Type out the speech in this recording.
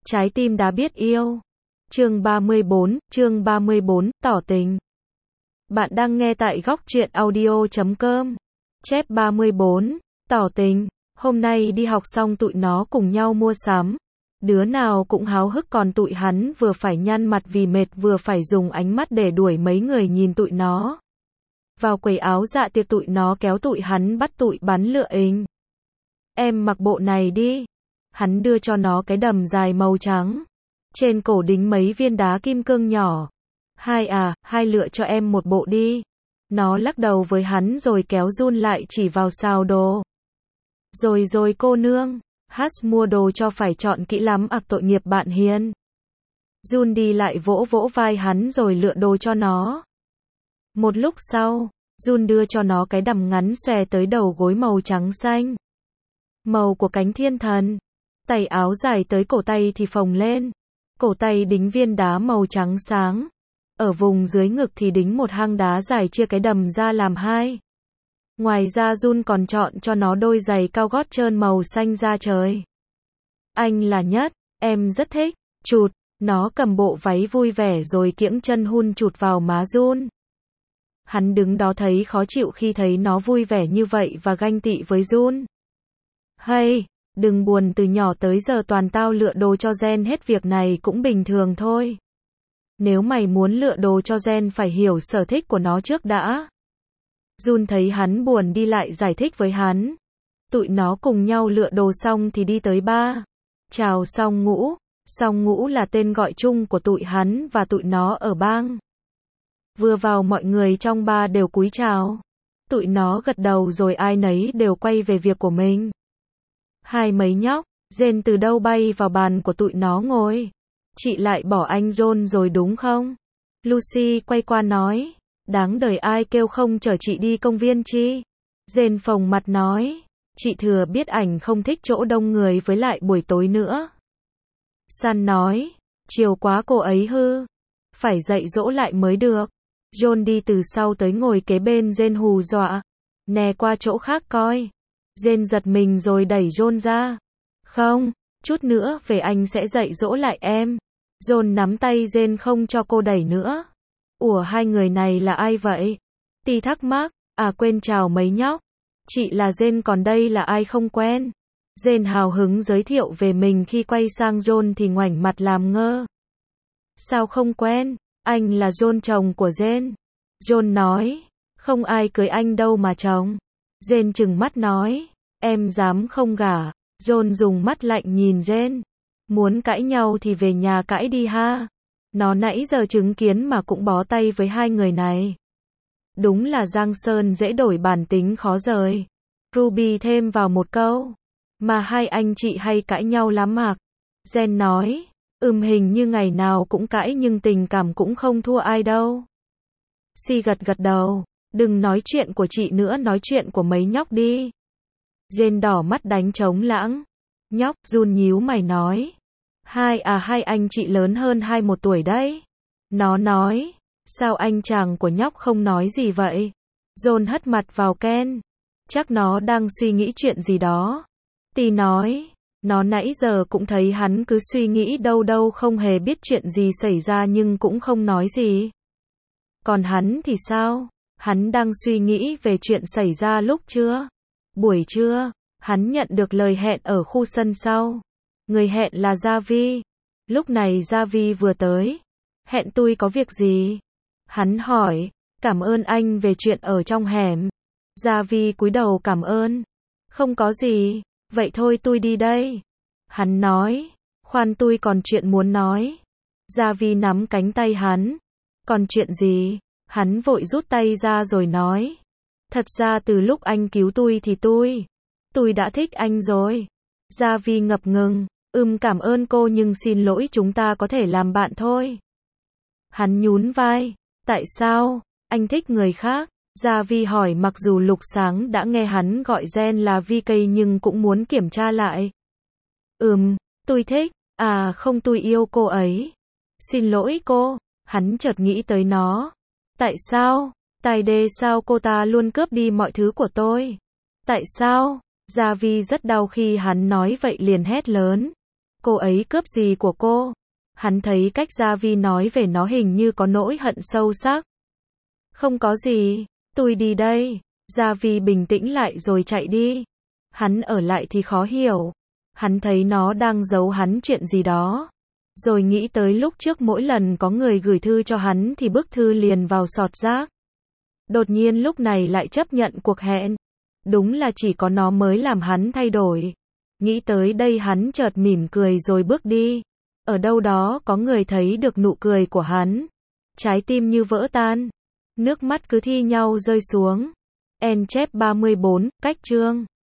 Trái tim đã biết yêu. Chương 34, tỏ tình. Bạn đang nghe tại góc truyện audio.com. Chép 34, tỏ tình. Hôm nay đi học xong tụi nó cùng nhau mua sắm. Đứa nào cũng háo hức, còn tụi hắn vừa phải nhăn mặt vì mệt, vừa phải dùng ánh mắt để đuổi mấy người nhìn tụi nó. Vào quầy áo dạ tiệc tụi nó kéo tụi hắn bắt tụi bắn lựa hình. Em mặc bộ này đi. Hắn đưa cho nó cái đầm dài màu trắng. Trên cổ đính mấy viên đá kim cương nhỏ. Hai lựa cho em một bộ đi. Nó lắc đầu với hắn rồi kéo Jun lại chỉ vào xào đồ. Rồi cô nương. Hát mua đồ cho phải chọn kỹ lắm, tội nghiệp bạn Hiền. Jun đi lại vỗ vỗ vai hắn rồi lựa đồ cho nó. Một lúc sau, Jun đưa cho nó cái đầm ngắn xòe tới đầu gối màu trắng xanh. Màu của cánh thiên thần. Tay áo dài tới cổ tay thì phồng lên. Cổ tay đính viên đá màu trắng sáng. Ở vùng dưới ngực thì đính một hang đá dài chia cái đầm ra làm hai. Ngoài ra Jun còn chọn cho nó đôi giày cao gót trơn màu xanh da trời. Anh là nhất, em rất thích. Chụt, nó cầm bộ váy vui vẻ rồi kiễng chân hun chụt vào má Jun. Hắn đứng đó thấy khó chịu khi thấy nó vui vẻ như vậy và ganh tị với Jun. Hey, đừng buồn, từ nhỏ tới giờ toàn tao lựa đồ cho Jen hết, việc này cũng bình thường thôi. Nếu mày muốn lựa đồ cho Jen phải hiểu sở thích của nó trước đã. Jun thấy hắn buồn đi lại giải thích với hắn. Tụi nó cùng nhau lựa đồ xong thì đi tới bar. Chào Song Ngũ. Song Ngũ là tên gọi chung của tụi hắn và tụi nó ở bang. Vừa vào mọi người trong bar đều cúi chào. Tụi nó gật đầu rồi ai nấy đều quay về việc của mình. Hai mấy nhóc, Jen từ đâu bay vào bàn của tụi nó ngồi. Chị lại bỏ anh John rồi đúng không? Lucy quay qua nói. Đáng đời, ai kêu không chở chị đi công viên chi? Jen phồng mặt nói. Chị thừa biết ảnh không thích chỗ đông người với lại buổi tối nữa. San nói. Chiều quá cô ấy hư. Phải dạy dỗ lại mới được. John đi từ sau tới ngồi kế bên Jen hù dọa. Nè qua chỗ khác coi. Jen giật mình rồi đẩy John ra. Không, chút nữa về anh sẽ dạy dỗ lại em. John nắm tay Jen không cho cô đẩy nữa. Ủa, hai người này là ai vậy? Ti thắc mắc. Quên chào mấy nhóc. Chị là Jen, còn đây là ai không quen. Jen hào hứng giới thiệu về mình, khi quay sang John thì ngoảnh mặt làm ngơ. Sao không quen? Anh là John, chồng của Jen. John nói. Không ai cưới anh đâu mà chồng. Jen trừng mắt nói. Em dám không gả. John dùng mắt lạnh nhìn Jen. Muốn cãi nhau thì về nhà cãi đi ha. Nó nãy giờ chứng kiến mà cũng bó tay với hai người này. Đúng là Giang Sơn dễ đổi, bản tính khó rời. Ruby thêm vào một câu. Mà hai anh chị hay cãi nhau lắm à? Jen nói. Hình như ngày nào cũng cãi nhưng tình cảm cũng không thua ai đâu. Si gật đầu. Đừng nói chuyện của chị nữa, nói chuyện của mấy nhóc đi. Jen đỏ mắt đánh trống lãng. Nhóc, Jun nhíu mày nói. Hai anh chị lớn hơn 21 tuổi đấy. Nó nói. Sao anh chàng của nhóc không nói gì vậy? John hất mặt vào Ken. Chắc nó đang suy nghĩ chuyện gì đó. Ti nói. Nó nãy giờ cũng thấy hắn cứ suy nghĩ đâu, không hề biết chuyện gì xảy ra nhưng cũng không nói gì. Còn hắn thì sao? Hắn đang suy nghĩ về chuyện xảy ra lúc trưa. Buổi trưa, hắn nhận được lời hẹn ở khu sân sau. Người hẹn là Javi. Lúc này Javi vừa tới. Hẹn tôi có việc gì? Hắn hỏi. Cảm ơn anh về chuyện ở trong hẻm. Javi cúi đầu cảm ơn. Không có gì. Vậy thôi tôi đi đây. Hắn nói. Khoan, tôi còn chuyện muốn nói. Javi nắm cánh tay hắn. Còn chuyện gì? Hắn vội rút tay ra rồi nói. Thật ra từ lúc anh cứu tôi thì tôi đã thích anh rồi. Javi ngập ngừng. Cảm ơn cô nhưng xin lỗi, chúng ta có thể làm bạn thôi. Hắn nhún vai. Tại sao? Anh thích người khác? Javi hỏi, mặc dù Lục Sáng đã nghe hắn gọi Jen là VK nhưng cũng muốn kiểm tra lại. Tôi thích. Không, tôi yêu cô ấy. Xin lỗi cô. Hắn chợt nghĩ tới nó. Tại sao? Tài đề sao cô ta luôn cướp đi mọi thứ của tôi? Tại sao? Javi rất đau khi hắn nói vậy, liền hét lớn. cô ấy cướp gì của cô? Hắn thấy cách Gia Vi nói về nó hình như có nỗi hận sâu sắc. Không có gì, tôi đi đây. Gia Vi bình tĩnh lại rồi chạy đi. Hắn ở lại thì khó hiểu. Hắn thấy nó đang giấu hắn chuyện gì đó. Rồi nghĩ tới lúc trước mỗi lần có người gửi thư cho hắn thì bức thư liền vào sọt rác. Đột nhiên lúc này lại chấp nhận cuộc hẹn. Đúng là chỉ có nó mới làm hắn thay đổi. Nghĩ tới đây hắn chợt mỉm cười rồi bước đi. Ở đâu đó có người thấy được nụ cười của hắn. Trái tim như vỡ tan. Nước mắt cứ thi nhau rơi xuống. En chép 34, cách chương